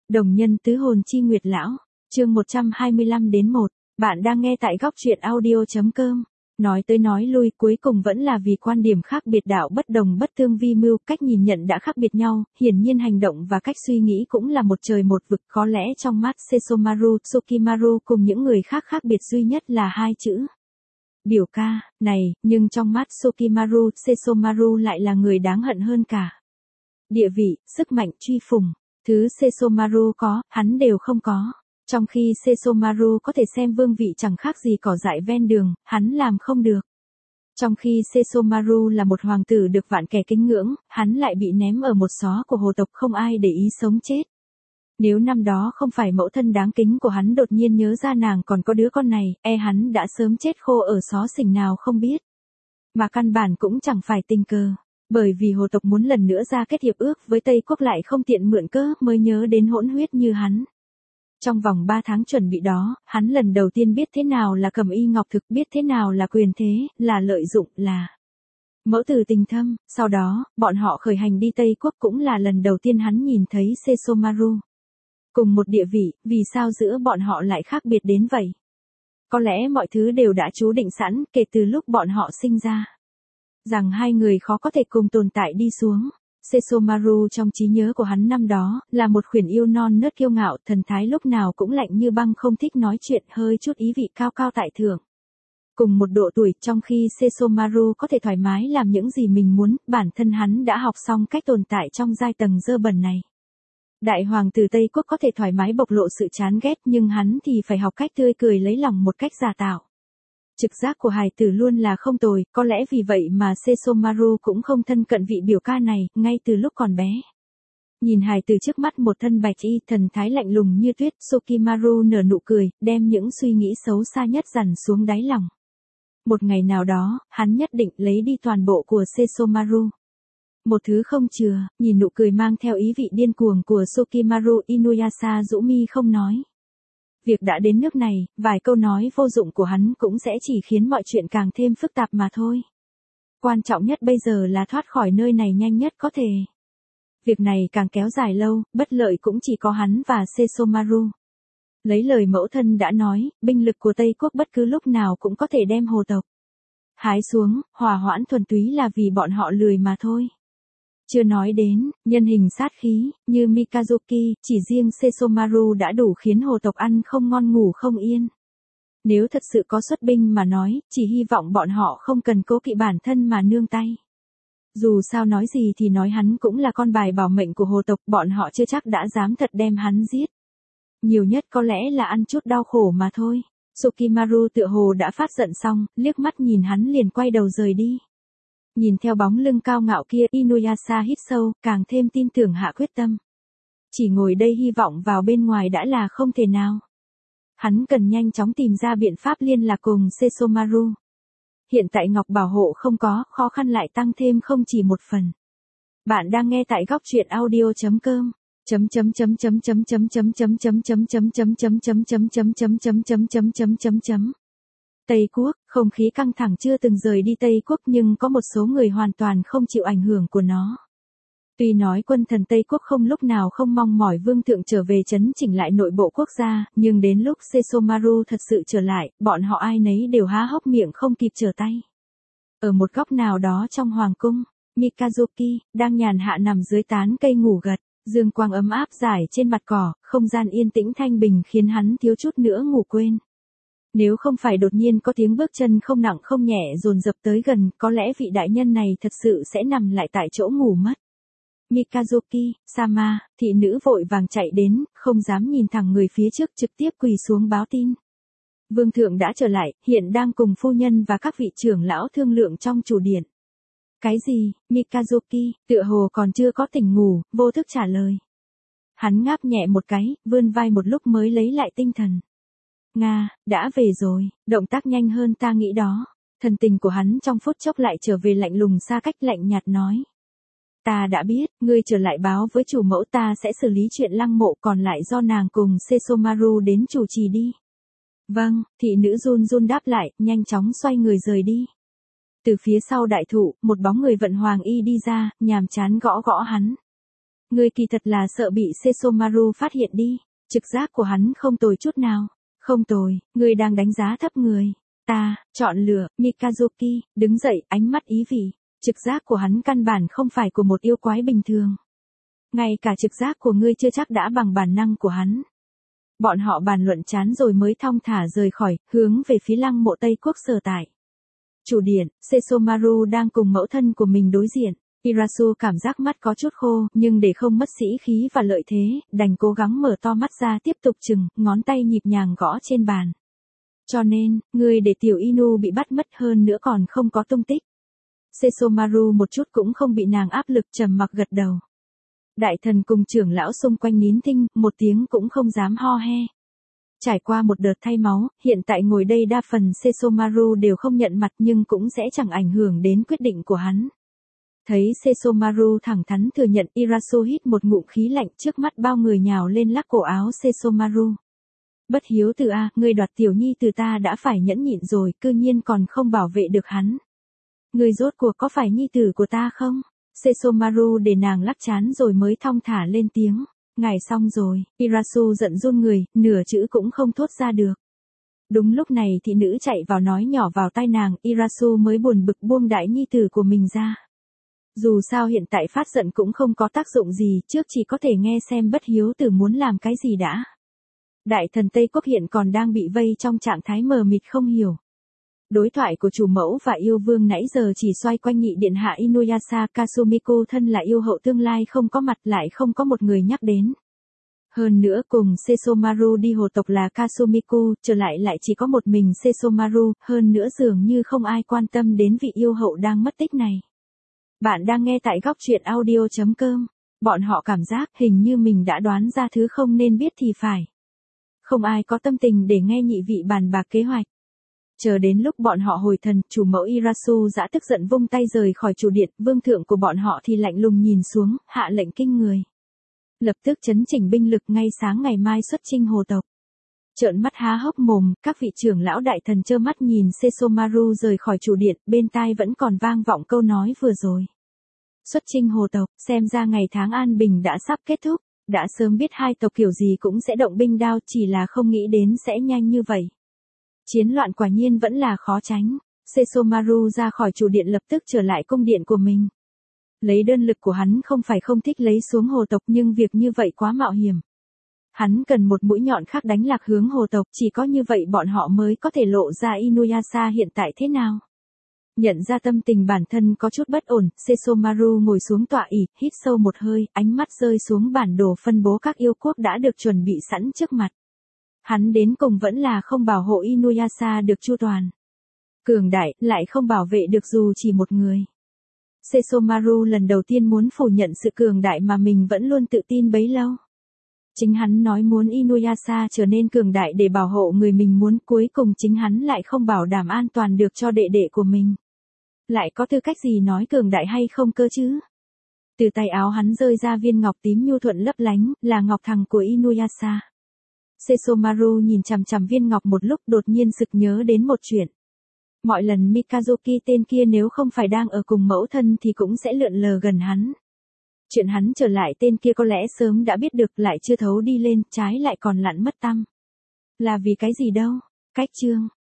Đồng nhân tứ hồn chi nguyệt lão, chương 125 đến 1, bạn đang nghe tại góc truyện audio.com. Nói tới nói lui cuối cùng vẫn là vì quan điểm khác biệt đạo bất đồng bất tương vi mưu, cách nhìn nhận đã khác biệt nhau, hiển nhiên hành động và cách suy nghĩ cũng là một trời một vực, có lẽ trong mắt Sesomaru, Sukimaru cùng những người khác khác biệt duy nhất là hai chữ. Biểu ca, này, nhưng trong mắt Sukimaru, Sesomaru lại là người đáng hận hơn cả. Địa vị, sức mạnh, truy phùng, thứ Sesomaru có, hắn đều không có. Trong khi Sesomaru có thể xem vương vị chẳng khác gì cỏ dại ven đường, hắn làm không được. Trong khi Sesomaru là một hoàng tử được vạn kẻ kính ngưỡng, hắn lại bị ném ở một xó của hồ tộc không ai để ý sống chết. Nếu năm đó không phải mẫu thân đáng kính của hắn đột nhiên nhớ ra nàng còn có đứa con này, hắn đã sớm chết khô ở xó xỉnh nào không biết. Mà căn bản cũng chẳng phải tình cờ. Bởi vì hồ tộc muốn lần nữa ra kết hiệp ước với Tây Quốc lại không tiện mượn cớ mới nhớ đến hỗn huyết như hắn. Trong vòng 3 tháng chuẩn bị đó, hắn lần đầu tiên biết thế nào là cầm y ngọc thực, biết thế nào là quyền thế, là lợi dụng, là mẫu tử tình thâm. Sau đó, bọn họ khởi hành đi Tây Quốc cũng là lần đầu tiên hắn nhìn thấy Sesomaru. Cùng một địa vị, vì sao giữa bọn họ lại khác biệt đến vậy? Có lẽ mọi thứ đều đã chú định sẵn kể từ lúc bọn họ sinh ra. Rằng hai người khó có thể cùng tồn tại đi xuống. Sesomaru trong trí nhớ của hắn năm đó, là một khuyển yêu non nớt kiêu ngạo, thần thái lúc nào cũng lạnh như băng, không thích nói chuyện, hơi chút ý vị cao cao tại thượng. Cùng một độ tuổi, trong khi Sesomaru có thể thoải mái làm những gì mình muốn, bản thân hắn đã học xong cách tồn tại trong giai tầng dơ bẩn này. Đại hoàng tử Tây Quốc có thể thoải mái bộc lộ sự chán ghét, nhưng hắn thì phải học cách tươi cười lấy lòng một cách giả tạo. Trực giác của hài tử luôn là không tồi, có lẽ vì vậy mà Sesomaru cũng không thân cận vị biểu ca này, ngay từ lúc còn bé. Nhìn hài tử trước mắt một thân bạch y, thần thái lạnh lùng như tuyết, Sukimaru nở nụ cười, đem những suy nghĩ xấu xa nhất dằn xuống đáy lòng. Một ngày nào đó, hắn nhất định lấy đi toàn bộ của Sesomaru. Một thứ không chừa, nhìn nụ cười mang theo ý vị điên cuồng của Sukimaru, Inuyasha rũ mi không nói. Việc đã đến nước này, vài câu nói vô dụng của hắn cũng sẽ chỉ khiến mọi chuyện càng thêm phức tạp mà thôi. Quan trọng nhất bây giờ là thoát khỏi nơi này nhanh nhất có thể. Việc này càng kéo dài lâu, bất lợi cũng chỉ có hắn và Sesomaru. Lấy lời mẫu thân đã nói, binh lực của Tây Quốc bất cứ lúc nào cũng có thể đem hồ tộc hái xuống, hòa hoãn thuần túy là vì bọn họ lười mà thôi. Chưa nói đến, nhân hình sát khí, như Mikazuki, chỉ riêng Sesomaru đã đủ khiến hồ tộc ăn không ngon ngủ không yên. Nếu thật sự có xuất binh mà nói, chỉ hy vọng bọn họ không cần cố kỵ bản thân mà nương tay. Dù sao nói gì thì nói hắn cũng là con bài bảo mệnh của hồ tộc, bọn họ chưa chắc đã dám thật đem hắn giết. Nhiều nhất có lẽ là ăn chút đau khổ mà thôi. Sukimaru tựa hồ đã phát giận xong, liếc mắt nhìn hắn liền quay đầu rời đi. Nhìn theo bóng lưng cao ngạo kia, Inuyasha hít sâu, càng thêm tin tưởng hạ quyết tâm. Chỉ ngồi đây hy vọng vào bên ngoài đã là không thể nào. Hắn cần nhanh chóng tìm ra biện pháp liên lạc cùng Sesomaru. Hiện tại ngọc bảo hộ không có, khó khăn lại tăng thêm không chỉ một phần. Bạn đang nghe tại góc truyện audio.com. Tây Quốc, không khí căng thẳng chưa từng rời đi Tây Quốc nhưng có một số người hoàn toàn không chịu ảnh hưởng của nó. Tuy nói quân thần Tây Quốc không lúc nào không mong mỏi vương thượng trở về chấn chỉnh lại nội bộ quốc gia, nhưng đến lúc Sesomaru thật sự trở lại, bọn họ ai nấy đều há hốc miệng không kịp trở tay. Ở một góc nào đó trong hoàng cung, Mikazuki đang nhàn hạ nằm dưới tán cây ngủ gật, dương quang ấm áp rải trên mặt cỏ, không gian yên tĩnh thanh bình khiến hắn thiếu chút nữa ngủ quên. Nếu không phải đột nhiên có tiếng bước chân không nặng không nhẹ dồn dập tới gần, có lẽ vị đại nhân này thật sự sẽ nằm lại tại chỗ ngủ mất. Mikazuki, Sama, thị nữ vội vàng chạy đến, không dám nhìn thẳng người phía trước, trực tiếp quỳ xuống báo tin. Vương thượng đã trở lại, hiện đang cùng phu nhân và các vị trưởng lão thương lượng trong chủ điện. Cái gì? Mikazuki, tựa hồ còn chưa có tỉnh ngủ, vô thức trả lời. Hắn ngáp nhẹ một cái, vươn vai một lúc mới lấy lại tinh thần. Nga, đã về rồi, động tác nhanh hơn ta nghĩ đó. Thần tình của hắn trong phút chốc lại trở về lạnh lùng xa cách, lạnh nhạt nói. Ta đã biết, ngươi trở lại báo với chủ mẫu, ta sẽ xử lý chuyện lăng mộ, còn lại do nàng cùng Sesomaru đến chủ trì đi. Vâng, thị nữ run run đáp lại, nhanh chóng xoay người rời đi. Từ phía sau đại thụ, một bóng người vận hoàng y đi ra, nhàm chán gõ gõ hắn. Ngươi kỳ thật là sợ bị Sesomaru phát hiện đi. Trực giác của hắn không tồi chút nào. Không tồi, ngươi đang đánh giá thấp người. Ta, chọn lựa, Mikazuki, đứng dậy, ánh mắt ý vị. Trực giác của hắn căn bản không phải của một yêu quái bình thường. Ngay cả trực giác của ngươi chưa chắc đã bằng bản năng của hắn. Bọn họ bàn luận chán rồi mới thong thả rời khỏi, hướng về phía lăng mộ Tây Quốc sở tại. Chủ điện, Sesomaru đang cùng mẫu thân của mình đối diện. Irasu cảm giác mắt có chút khô, nhưng để không mất sĩ khí và lợi thế, đành cố gắng mở to mắt ra tiếp tục chừng, ngón tay nhịp nhàng gõ trên bàn. Cho nên, ngươi để tiểu Inu bị bắt mất hơn nữa còn không có tung tích. Sesomaru một chút cũng không bị nàng áp lực, trầm mặc gật đầu. Đại thần cùng trưởng lão xung quanh nín thinh, một tiếng cũng không dám ho he. Trải qua một đợt thay máu, hiện tại ngồi đây đa phần Sesomaru đều không nhận mặt nhưng cũng sẽ chẳng ảnh hưởng đến quyết định của hắn. Thấy Sesomaru thẳng thắn thừa nhận, Irasu hít một ngụm khí lạnh, trước mắt bao người nhào lên lắc cổ áo Sesomaru. Bất hiếu tử a, ngươi đoạt tiểu nhi từ ta đã phải nhẫn nhịn rồi, cư nhiên còn không bảo vệ được hắn. Ngươi rốt cuộc có phải nhi tử của ta không? Sesomaru để nàng lắc chán rồi mới thong thả lên tiếng. Ngài xong rồi, Irasu giận run người, nửa chữ cũng không thốt ra được. Đúng lúc này thị nữ chạy vào nói nhỏ vào tai nàng, Irasu mới buồn bực buông đại nhi tử của mình ra. Dù sao hiện tại phát giận cũng không có tác dụng gì, trước chỉ có thể nghe xem bất hiếu tử muốn làm cái gì đã. Đại thần Tây Quốc hiện còn đang bị vây trong trạng thái mờ mịt không hiểu. Đối thoại của chủ mẫu và yêu vương nãy giờ chỉ xoay quanh nhị điện hạ Inuyasha, Kasumiko thân là yêu hậu tương lai không có mặt, lại không có một người nhắc đến. Hơn nữa cùng Sesomaru đi hồ tộc là Kasumiko, trở lại chỉ có một mình Sesomaru, hơn nữa dường như không ai quan tâm đến vị yêu hậu đang mất tích này. Bạn đang nghe tại góc truyện audio.com. Bọn họ cảm giác hình như mình đã đoán ra thứ không nên biết thì phải. Không ai có tâm tình để nghe nhị vị bàn bạc kế hoạch. Chờ đến lúc bọn họ hồi thần, chủ mẫu Irasu dã tức giận vung tay rời khỏi chủ điện, vương thượng của bọn họ thì lạnh lùng nhìn xuống, hạ lệnh kinh người. Lập tức chấn chỉnh binh lực, ngay sáng ngày mai xuất chinh hồ tộc. Trợn mắt há hốc mồm, các vị trưởng lão đại thần trơ mắt nhìn Sesomaru rời khỏi chủ điện, bên tai vẫn còn vang vọng câu nói vừa rồi. Xuất chinh hồ tộc, xem ra ngày tháng an bình đã sắp kết thúc, đã sớm biết hai tộc kiểu gì cũng sẽ động binh đao, chỉ là không nghĩ đến sẽ nhanh như vậy. Chiến loạn quả nhiên vẫn là khó tránh. Sesomaru ra khỏi chủ điện lập tức trở lại cung điện của mình. Lấy đơn lực của hắn không phải không thích lấy xuống hồ tộc, nhưng việc như vậy quá mạo hiểm. Hắn cần một mũi nhọn khác đánh lạc hướng hồ tộc, chỉ có như vậy bọn họ mới có thể lộ ra Inuyasha hiện tại thế nào. Nhận ra tâm tình bản thân có chút bất ổn, Sesomaru ngồi xuống tọa ỷ, hít sâu một hơi, ánh mắt rơi xuống bản đồ phân bố các yêu quốc đã được chuẩn bị sẵn trước mặt. Hắn đến cùng vẫn là không bảo hộ Inuyasha được chu toàn. Cường đại, lại không bảo vệ được dù chỉ một người. Sesomaru lần đầu tiên muốn phủ nhận sự cường đại mà mình vẫn luôn tự tin bấy lâu. Chính hắn nói muốn Inuyasha trở nên cường đại để bảo hộ người mình muốn, cuối cùng chính hắn lại không bảo đảm an toàn được cho đệ đệ của mình. Lại có tư cách gì nói cường đại hay không cơ chứ? Từ tay áo hắn rơi ra viên ngọc tím nhu thuận lấp lánh, là ngọc thằng của Inuyasha. Sesomaru nhìn chằm chằm viên ngọc một lúc, đột nhiên sực nhớ đến một chuyện. Mọi lần Mikazuki tên kia nếu không phải đang ở cùng mẫu thân thì cũng sẽ lượn lờ gần hắn. Chuyện hắn trở lại tên kia có lẽ sớm đã biết được, lại chưa thấu đi lên, trái lại còn lặn mất tăm. Là vì cái gì đâu? Cách chương.